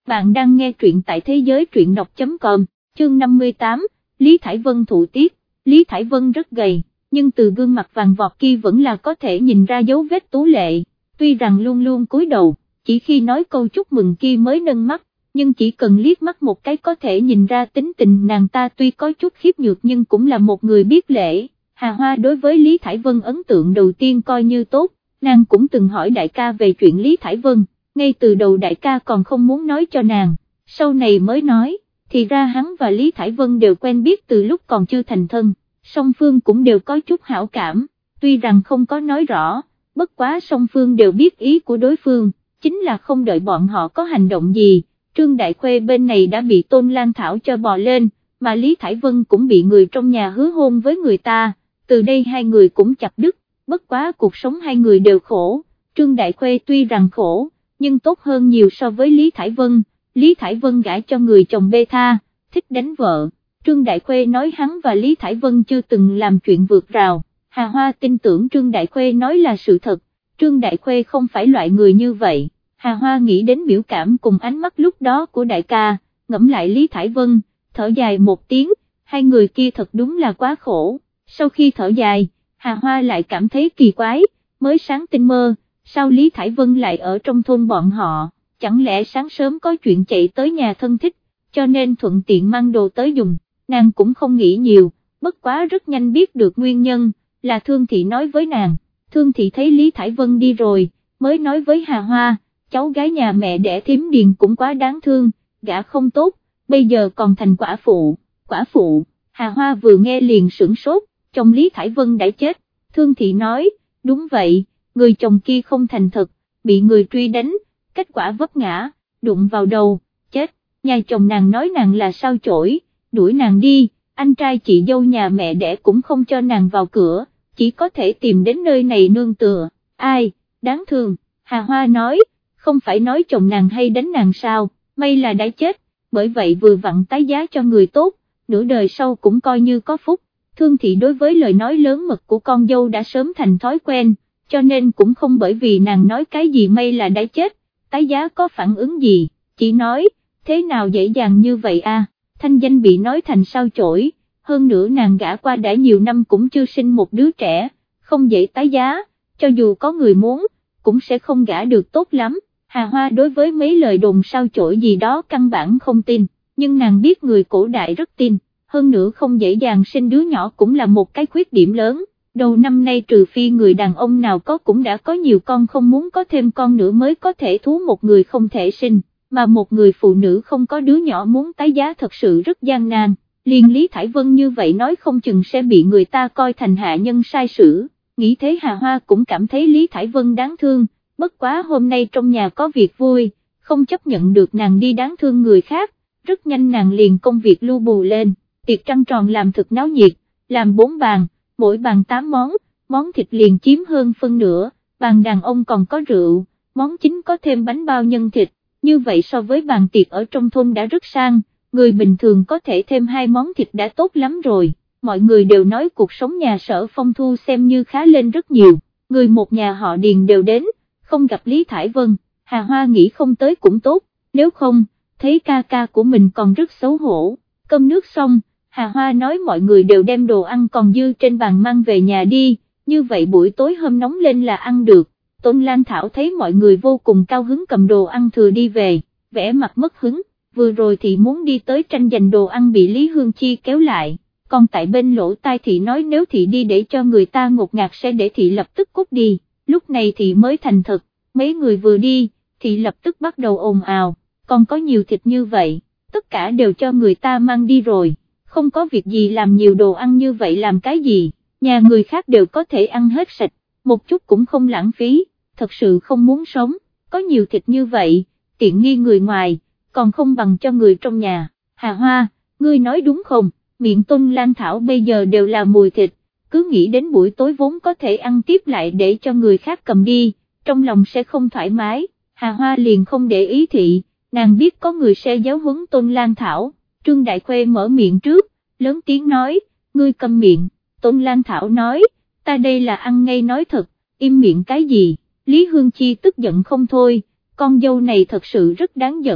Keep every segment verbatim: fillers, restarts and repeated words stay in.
bạn đang nghe truyện tại thế giới truyện đọc chấm com, chương năm mươi tám, Lý Thải Vân thụ tiết. Lý Thải Vân rất gầy, nhưng từ gương mặt vàng vọt kia vẫn là có thể nhìn ra dấu vết tú lệ, tuy rằng luôn luôn cúi đầu, chỉ khi nói câu chúc mừng kia mới nâng mắt, nhưng chỉ cần liếc mắt một cái có thể nhìn ra tính tình nàng ta tuy có chút khiếp nhược nhưng cũng là một người biết lễ. Hà Hoa đối với Lý Thải Vân ấn tượng đầu tiên coi như tốt, nàng cũng từng hỏi đại ca về chuyện Lý Thải Vân, ngay từ đầu đại ca còn không muốn nói cho nàng, sau này mới nói, thì ra hắn và Lý Thải Vân đều quen biết từ lúc còn chưa thành thân, song phương cũng đều có chút hảo cảm, tuy rằng không có nói rõ, bất quá song phương đều biết ý của đối phương, chính là không đợi bọn họ có hành động gì, Trương Đại Khuê bên này đã bị Tôn Lan Thảo cho bò lên, mà Lý Thải Vân cũng bị người trong nhà hứa hôn với người ta, từ đây hai người cũng chặt đứt, bất quá cuộc sống hai người đều khổ, Trương Đại Khuê tuy rằng khổ, nhưng tốt hơn nhiều so với Lý Thải Vân, Lý Thải Vân gả cho người chồng bê tha, thích đánh vợ, Trương Đại Khuê nói hắn và Lý Thải Vân chưa từng làm chuyện vượt rào, Hà Hoa tin tưởng Trương Đại Khuê nói là sự thật, Trương Đại Khuê không phải loại người như vậy, Hà Hoa nghĩ đến biểu cảm cùng ánh mắt lúc đó của đại ca, ngẫm lại Lý Thải Vân, thở dài một tiếng, hai người kia thật đúng là quá khổ, sau khi thở dài, Hà Hoa lại cảm thấy kỳ quái, mới sáng tinh mơ, sao Lý Thải Vân lại ở trong thôn bọn họ, chẳng lẽ sáng sớm có chuyện chạy tới nhà thân thích, cho nên thuận tiện mang đồ tới dùng, nàng cũng không nghĩ nhiều, bất quá rất nhanh biết được nguyên nhân, là Thương Thị nói với nàng, Thương Thị thấy Lý Thải Vân đi rồi, mới nói với Hà Hoa, cháu gái nhà mẹ đẻ Thím Điền cũng quá đáng thương, gã không tốt, bây giờ còn thành quả phụ, quả phụ, Hà Hoa vừa nghe liền sửng sốt, chồng Lý Thải Vân đã chết, Thương Thị nói, đúng vậy, người chồng kia không thành thật, bị người truy đánh, kết quả vấp ngã, đụng vào đầu, chết, nhà chồng nàng nói nàng là sao chổi, đuổi nàng đi, anh trai chị dâu nhà mẹ đẻ cũng không cho nàng vào cửa, chỉ có thể tìm đến nơi này nương tựa, ai, đáng thương, Hà Hoa nói, không phải nói chồng nàng hay đánh nàng sao, may là đã chết, bởi vậy vừa vặn tái giá cho người tốt, nửa đời sau cũng coi như có phúc. Thương Thị đối với lời nói lớn mật của con dâu đã sớm thành thói quen, cho nên cũng không bởi vì nàng nói cái gì may là đã chết, tái giá có phản ứng gì, chỉ nói, thế nào dễ dàng như vậy à, thanh danh bị nói thành sao chổi, hơn nữa nàng gả qua đã nhiều năm cũng chưa sinh một đứa trẻ, không dễ tái giá, cho dù có người muốn, cũng sẽ không gả được tốt lắm. Hà Hoa đối với mấy lời đồn sao chổi gì đó căn bản không tin, nhưng nàng biết người cổ đại rất tin, hơn nữa không dễ dàng sinh đứa nhỏ cũng là một cái khuyết điểm lớn, đầu năm nay trừ phi người đàn ông nào có cũng đã có nhiều con không muốn có thêm con nữa mới có thể thú một người không thể sinh, mà một người phụ nữ không có đứa nhỏ muốn tái giá thật sự rất gian nan, liền Lý Thải Vân như vậy nói không chừng sẽ bị người ta coi thành hạ nhân sai sử, nghĩ thế Hà Hoa cũng cảm thấy Lý Thải Vân đáng thương. Bất quá hôm nay trong nhà có việc vui, không chấp nhận được nàng đi đáng thương người khác, rất nhanh nàng liền công việc lưu bù lên, tiệc trăng tròn làm thực náo nhiệt, làm bốn bàn, mỗi bàn tám món, món thịt liền chiếm hơn phân nửa, bàn đàn ông còn có rượu, món chính có thêm bánh bao nhân thịt, như vậy so với bàn tiệc ở trong thôn đã rất sang, người bình thường có thể thêm hai món thịt đã tốt lắm rồi, mọi người đều nói cuộc sống nhà Sở Phong Thu xem như khá lên rất nhiều, người một nhà họ Điền đều đến, không gặp Lý Thải Vân, Hà Hoa nghĩ không tới cũng tốt, nếu không, thấy ca ca của mình còn rất xấu hổ, cơm nước xong, Hà Hoa nói mọi người đều đem đồ ăn còn dư trên bàn mang về nhà đi, như vậy buổi tối hôm nóng lên là ăn được, Tôn Lan Thảo thấy mọi người vô cùng cao hứng cầm đồ ăn thừa đi về, vẻ mặt mất hứng, vừa rồi thì muốn đi tới tranh giành đồ ăn bị Lý Hương Chi kéo lại, còn tại bên lỗ tai thị nói nếu thị đi để cho người ta ngột ngạt sẽ để thị lập tức cút đi. Lúc này thì mới thành thật, mấy người vừa đi, thì lập tức bắt đầu ồn ào, còn có nhiều thịt như vậy, tất cả đều cho người ta mang đi rồi, không có việc gì làm nhiều đồ ăn như vậy làm cái gì, nhà người khác đều có thể ăn hết sạch, một chút cũng không lãng phí, thật sự không muốn sống, có nhiều thịt như vậy, tiện nghi người ngoài, còn không bằng cho người trong nhà. Hà Hoa, ngươi nói đúng không, miệng Tôn Lan Thảo bây giờ đều là mùi thịt, cứ nghĩ đến buổi tối vốn có thể ăn tiếp lại để cho người khác cầm đi, trong lòng sẽ không thoải mái, Hà Hoa liền không để ý thị, nàng biết có người sẽ giáo huấn Tôn Lan Thảo, Trương Đại Khuê mở miệng trước, lớn tiếng nói, ngươi câm miệng, Tôn Lan Thảo nói, ta đây là ăn ngay nói thật, im miệng cái gì, Lý Hương Chi tức giận không thôi, con dâu này thật sự rất đáng giận,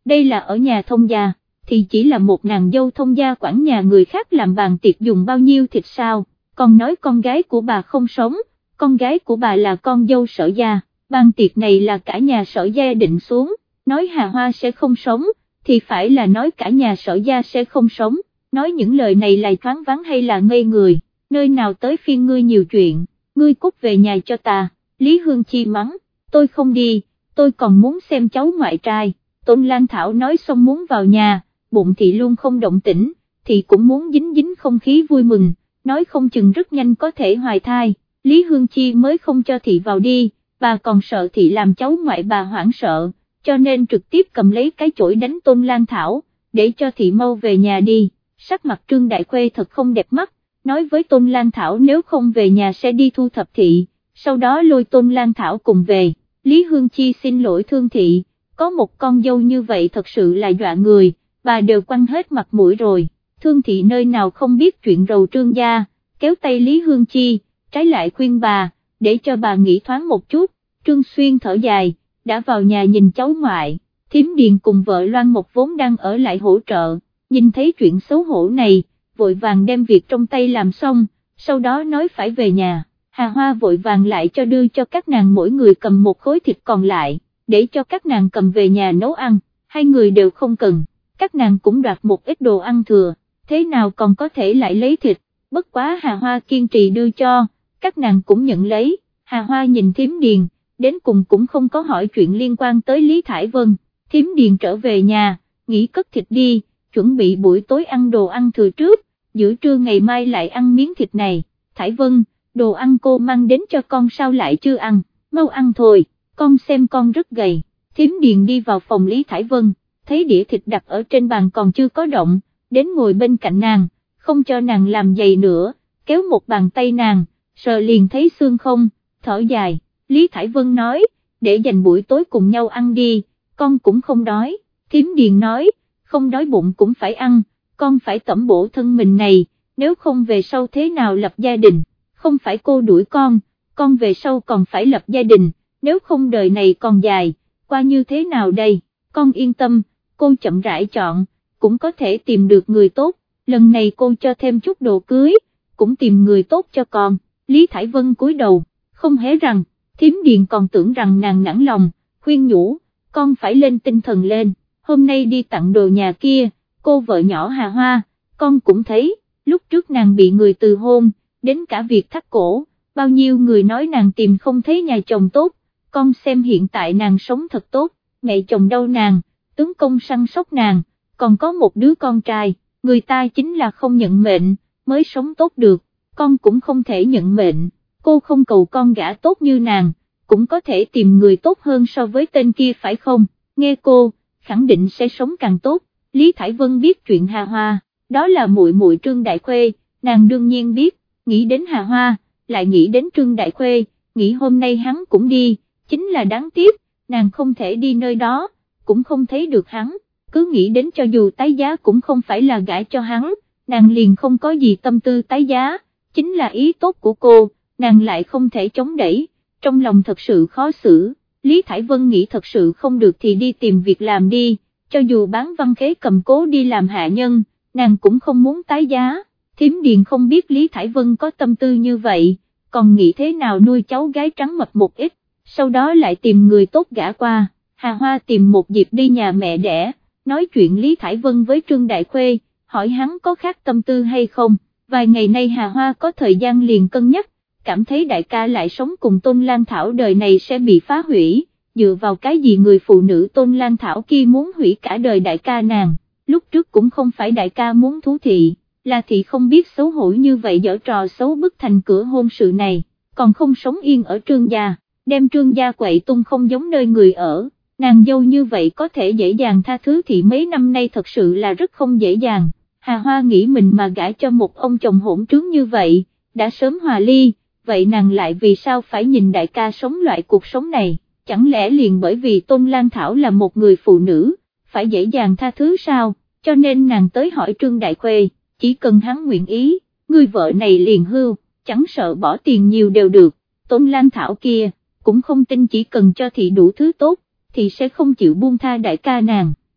đây là ở nhà thông gia, thì chỉ là một nàng dâu thông gia quản nhà người khác làm bàn tiệc dùng bao nhiêu thịt sao, còn nói con gái của bà không sống, con gái của bà là con dâu Sở gia, bàn tiệc này là cả nhà Sở gia định xuống, nói Hà Hoa sẽ không sống, thì phải là nói cả nhà Sở gia sẽ không sống, nói những lời này là thoáng vắng hay là ngây người, nơi nào tới phiên ngươi nhiều chuyện, ngươi cút về nhà cho ta, Lý Hương Chi mắng, tôi không đi, tôi còn muốn xem cháu ngoại trai, Tôn Lan Thảo nói xong muốn vào nhà, bụng thị luôn không động tĩnh, thì cũng muốn dính dính không khí vui mừng, nói không chừng rất nhanh có thể hoài thai, Lý Hương Chi mới không cho thị vào đi, bà còn sợ thị làm cháu ngoại bà hoảng sợ, cho nên trực tiếp cầm lấy cái chổi đánh Tôn Lan Thảo, để cho thị mau về nhà đi, sắc mặt Trương Đại Khuê thật không đẹp mắt, nói với Tôn Lan Thảo nếu không về nhà sẽ đi thu thập thị, sau đó lôi Tôn Lan Thảo cùng về, Lý Hương Chi xin lỗi Thương thị, có một con dâu như vậy thật sự là dọa người, bà đều quăng hết mặt mũi rồi, Thương thị nơi nào không biết chuyện rầu Trương gia, kéo tay Lý Hương Chi, trái lại khuyên bà, để cho bà nghĩ thoáng một chút, Trương Xuyên thở dài, đã vào nhà nhìn cháu ngoại, Thím Điền cùng vợ Loan Một vốn đang ở lại hỗ trợ, nhìn thấy chuyện xấu hổ này, vội vàng đem việc trong tay làm xong, sau đó nói phải về nhà, Hà Hoa vội vàng lại cho đưa cho các nàng mỗi người cầm một khối thịt còn lại, để cho các nàng cầm về nhà nấu ăn, hai người đều không cần, các nàng cũng đoạt một ít đồ ăn thừa, thế nào còn có thể lại lấy thịt, bất quá Hà Hoa kiên trì đưa cho, các nàng cũng nhận lấy, Hà Hoa nhìn Thím Điền, đến cùng cũng không có hỏi chuyện liên quan tới Lý Thải Vân, Thím Điền trở về nhà, nghỉ cất thịt đi, chuẩn bị buổi tối ăn đồ ăn thừa trước, giữa trưa ngày mai lại ăn miếng thịt này, Thải Vân, đồ ăn cô mang đến cho con sao lại chưa ăn, mau ăn thôi, con xem con rất gầy, Thím Điền đi vào phòng Lý Thải Vân, thấy đĩa thịt đặt ở trên bàn còn chưa có động, đến ngồi bên cạnh nàng, không cho nàng làm dày nữa, kéo một bàn tay nàng, sờ liền thấy xương không, thở dài, Lý Thải Vân nói, để dành buổi tối cùng nhau ăn đi, con cũng không đói, Thím Điền nói, không đói bụng cũng phải ăn, con phải tẩm bổ thân mình này, nếu không về sau thế nào lập gia đình, không phải cô đuổi con, con về sau còn phải lập gia đình, nếu không đời này còn dài, qua như thế nào đây, con yên tâm, cô chậm rãi chọn, cũng có thể tìm được người tốt, lần này cô cho thêm chút đồ cưới, cũng tìm người tốt cho con, Lý Thải Vân cúi đầu, không hé rằng, Thím Điền còn tưởng rằng nàng nản lòng, khuyên nhủ, con phải lên tinh thần lên, hôm nay đi tặng đồ nhà kia, cô vợ nhỏ Hà Hoa, con cũng thấy, lúc trước nàng bị người từ hôn, đến cả việc thắt cổ, bao nhiêu người nói nàng tìm không thấy nhà chồng tốt, con xem hiện tại nàng sống thật tốt, mẹ chồng đau nàng, tướng công săn sóc nàng, còn có một đứa con trai, người ta chính là không nhận mệnh, mới sống tốt được, con cũng không thể nhận mệnh, cô không cầu con gả tốt như nàng, cũng có thể tìm người tốt hơn so với tên kia phải không, nghe cô, khẳng định sẽ sống càng tốt, Lý Thải Vân biết chuyện Hà Hoa, đó là muội muội Trương Đại Khuê, nàng đương nhiên biết, nghĩ đến Hà Hoa, lại nghĩ đến Trương Đại Khuê, nghĩ hôm nay hắn cũng đi, chính là đáng tiếc, nàng không thể đi nơi đó, cũng không thấy được hắn, cứ nghĩ đến cho dù tái giá cũng không phải là gả cho hắn, nàng liền không có gì tâm tư tái giá, chính là ý tốt của cô, nàng lại không thể chống đẩy, trong lòng thật sự khó xử, Lý Thải Vân nghĩ thật sự không được thì đi tìm việc làm đi, cho dù bán văn khế cầm cố đi làm hạ nhân, nàng cũng không muốn tái giá, Thím Điền không biết Lý Thải Vân có tâm tư như vậy, còn nghĩ thế nào nuôi cháu gái trắng mập một ít, sau đó lại tìm người tốt gả qua, Hà Hoa tìm một dịp đi nhà mẹ đẻ, nói chuyện Lý Thải Vân với Trương Đại Khuê, hỏi hắn có khác tâm tư hay không, vài ngày nay Hà Hoa có thời gian liền cân nhắc, cảm thấy đại ca lại sống cùng Tôn Lan Thảo đời này sẽ bị phá hủy, dựa vào cái gì người phụ nữ Tôn Lan Thảo kia muốn hủy cả đời đại ca nàng, lúc trước cũng không phải đại ca muốn thú thị, là thị không biết xấu hổ như vậy giở trò xấu bức thành cửa hôn sự này, còn không sống yên ở Trương gia, đem Trương gia quậy tung không giống nơi người ở, nàng dâu như vậy có thể dễ dàng tha thứ thị mấy năm nay thật sự là rất không dễ dàng, Hà Hoa nghĩ mình mà gả cho một ông chồng hỗn trướng như vậy, đã sớm hòa ly, vậy nàng lại vì sao phải nhìn đại ca sống loại cuộc sống này, chẳng lẽ liền bởi vì Tôn Lan Thảo là một người phụ nữ, phải dễ dàng tha thứ sao, cho nên nàng tới hỏi Trương Đại Khuê, chỉ cần hắn nguyện ý, người vợ này liền hưu, chẳng sợ bỏ tiền nhiều đều được, Tôn Lan Thảo kia, cũng không tin chỉ cần cho thị đủ thứ tốt, thì sẽ không chịu buông tha đại ca nàng,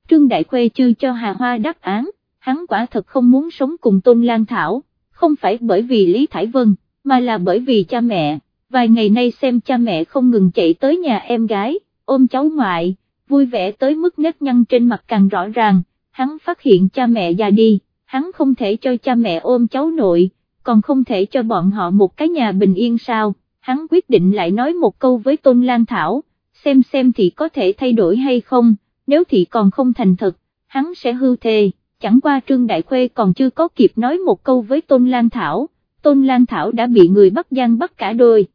Trương Đại Khuê chưa cho Hà Hoa đáp án, hắn quả thật không muốn sống cùng Tôn Lan Thảo, không phải bởi vì Lý Thải Vân, mà là bởi vì cha mẹ, vài ngày nay xem cha mẹ không ngừng chạy tới nhà em gái, ôm cháu ngoại, vui vẻ tới mức nếp nhăn trên mặt càng rõ ràng, hắn phát hiện cha mẹ già đi, hắn không thể cho cha mẹ ôm cháu nội, còn không thể cho bọn họ một cái nhà bình yên sao, hắn quyết định lại nói một câu với Tôn Lan Thảo, xem xem thì có thể thay đổi hay không, nếu thì còn không thành thật, hắn sẽ hưu thề, chẳng qua Trương Đại Khuê còn chưa có kịp nói một câu với Tôn Lan Thảo, Tôn Lan Thảo đã bị người bắt giam bắt cả đôi.